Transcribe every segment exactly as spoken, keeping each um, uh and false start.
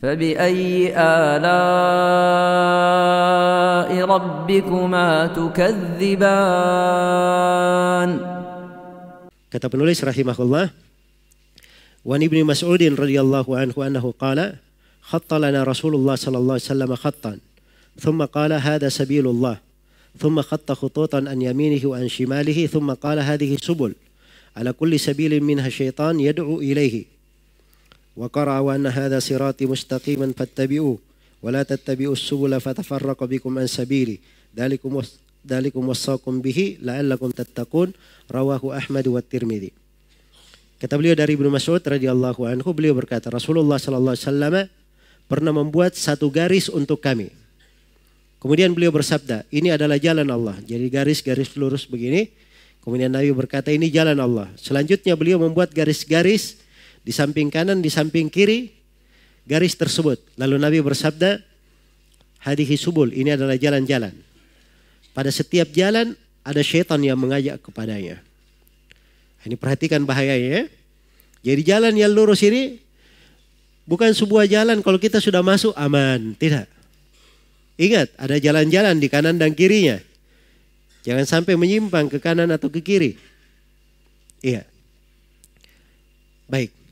فبأي آلاء ربكما تكذبان. Kata penulis rahimahullah, wa ibnu Mas'udin radhiyallahu anhu annahu qala khatta lana Rasulullah sallallahu alaihi wasallam khattan thumma qala hadha sabilullah thumma khatta khututan an yaminihi wa an shimalihi thumma qala hadhihi subul ala kulli sabilin minha syaitan yad'u ilayhi wa qara'a wa anna hadha sirati mustaqiman fattabi'uhu wa la tattabi'us subula fatafarraqa bikum an sabili dzalikum dzalikum wassaqum bihi la'allakum tattaqun rawahu Ahmad wa Tirmidzi. Kata beliau dari Ibnu Mas'ud radhiyallahu anhu, beliau berkata Rasulullah sallallahu alaihi wasallam pernah membuat satu garis untuk kami. Kemudian beliau bersabda, ini adalah jalan Allah. Jadi garis-garis lurus begini. Kemudian Nabi berkata ini jalan Allah. Selanjutnya beliau membuat garis-garis di samping kanan, di samping kiri, garis tersebut. Lalu Nabi bersabda, hadhihi subul, ini adalah jalan-jalan. Pada setiap jalan ada syaitan yang mengajak kepadanya. Ini perhatikan bahayanya ya. Jadi jalan yang lurus ini bukan sebuah jalan kalau kita sudah masuk aman. Tidak. Ingat, ada jalan-jalan di kanan dan kirinya. Jangan sampai menyimpang ke kanan atau ke kiri. Iya. Baik.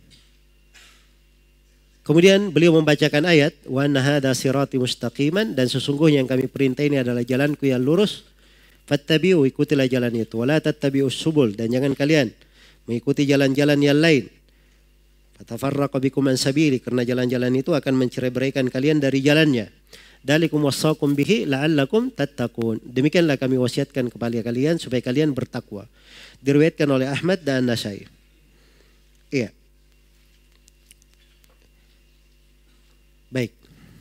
Kemudian beliau membacakan ayat wa anna hadza sirati mustaqiman, dan sesungguhnya yang kami perintah ini adalah jalanku yang lurus. Fattabi'u, ikutilah jalan itu. Wala tattabi'us subul, dan jangan kalian mengikuti jalan-jalan yang lain. Fatafarraqa bikum an sabili, karena jalan-jalan itu akan mencerai-beraikan kalian dari jalannya. Dalikum wassaqum bihi la'allakum tattaqun. Demikianlah kami wasiatkan kepada kalian supaya kalian bertakwa. Diriwayatkan oleh Ahmad dan Nasai. Iya. Baik.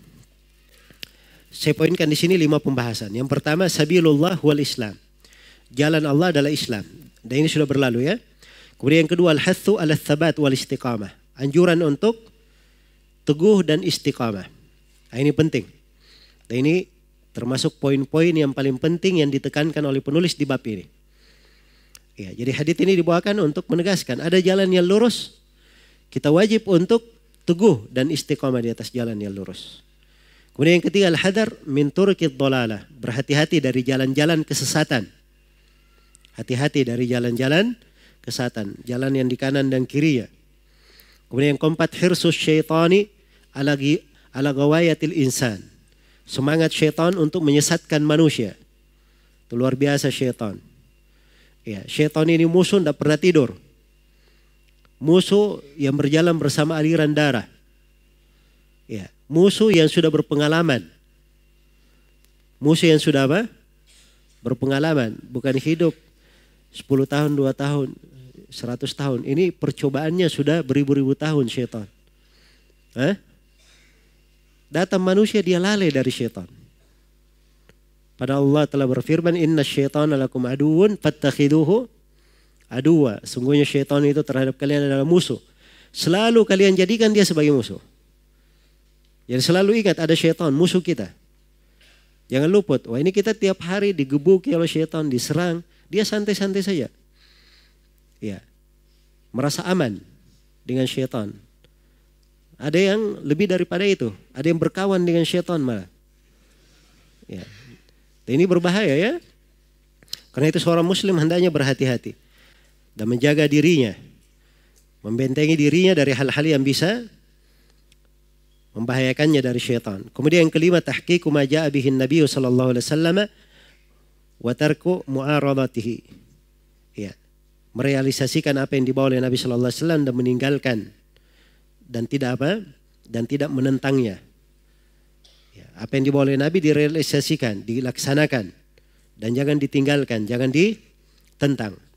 Saya poinkan di sini lima pembahasan. Yang pertama, sabilullah wal Islam. Jalan Allah adalah Islam. Dan ini sudah berlalu ya. Kemudian yang kedua, al-hathu ala thabat wal istiqamah. Anjuran untuk teguh dan istiqamah. Nah, ini penting. Dan ini termasuk poin-poin yang paling penting yang ditekankan oleh penulis di bab ini. Ya, jadi hadits ini dibawakan untuk menegaskan ada jalan yang lurus. Kita wajib untuk teguh dan istiqamah di atas jalan yang lurus. Kemudian yang ketiga, al-hadar min turqid dhalalah. Berhati-hati dari jalan-jalan kesesatan. Hati-hati dari jalan-jalan kesesatan. Jalan yang di kanan dan kirinya. Kemudian yang keempat, hirsus syaitani ala, ala gawayatil insan. Semangat syaitan untuk menyesatkan manusia. Itu luar biasa syaitan. Ya, syaitan ini musuh tidak pernah tidur. Musuh yang berjalan bersama aliran darah. Ya, musuh yang sudah berpengalaman. Musuh yang sudah apa? Berpengalaman. Bukan hidup sepuluh tahun, dua tahun, seratus tahun. Ini percobaannya sudah beribu-ribu tahun syaitan. Hah? Datang manusia dia lalai dari syaitan. Padahal Allah telah berfirman, inna syaitana lakum aduun fattakhiduhu aduwa. Sungguhnya syaitan itu terhadap kalian adalah musuh. Selalu kalian jadikan dia sebagai musuh. Jadi selalu ingat ada syaitan, musuh kita. Jangan luput. Wah, ini kita tiap hari digebuki oleh syaitan, diserang. Dia santai-santai saja. Ya. Merasa aman dengan syaitan. Ada yang lebih daripada itu. Ada yang berkawan dengan syaitan malah. Ya. Dan ini berbahaya ya. Karena itu seorang muslim hendaknya berhati-hati. Dan menjaga dirinya. Membentengi dirinya dari hal-hal yang bisa membahayakannya dari syaitan. Kemudian yang kelima, tahqiqu ma ja'a bihin Nabi sallallahu alaihi wasallam wa tarku mu'aradatihi. Ya. Merealisasikan apa yang dibawa oleh Nabi sallallahu alaihi wasallam dan meninggalkan dan tidak apa? Dan tidak menentangnya. Ya, apa yang dibawa oleh Nabi direalisasikan, dilaksanakan dan jangan ditinggalkan, jangan ditentang.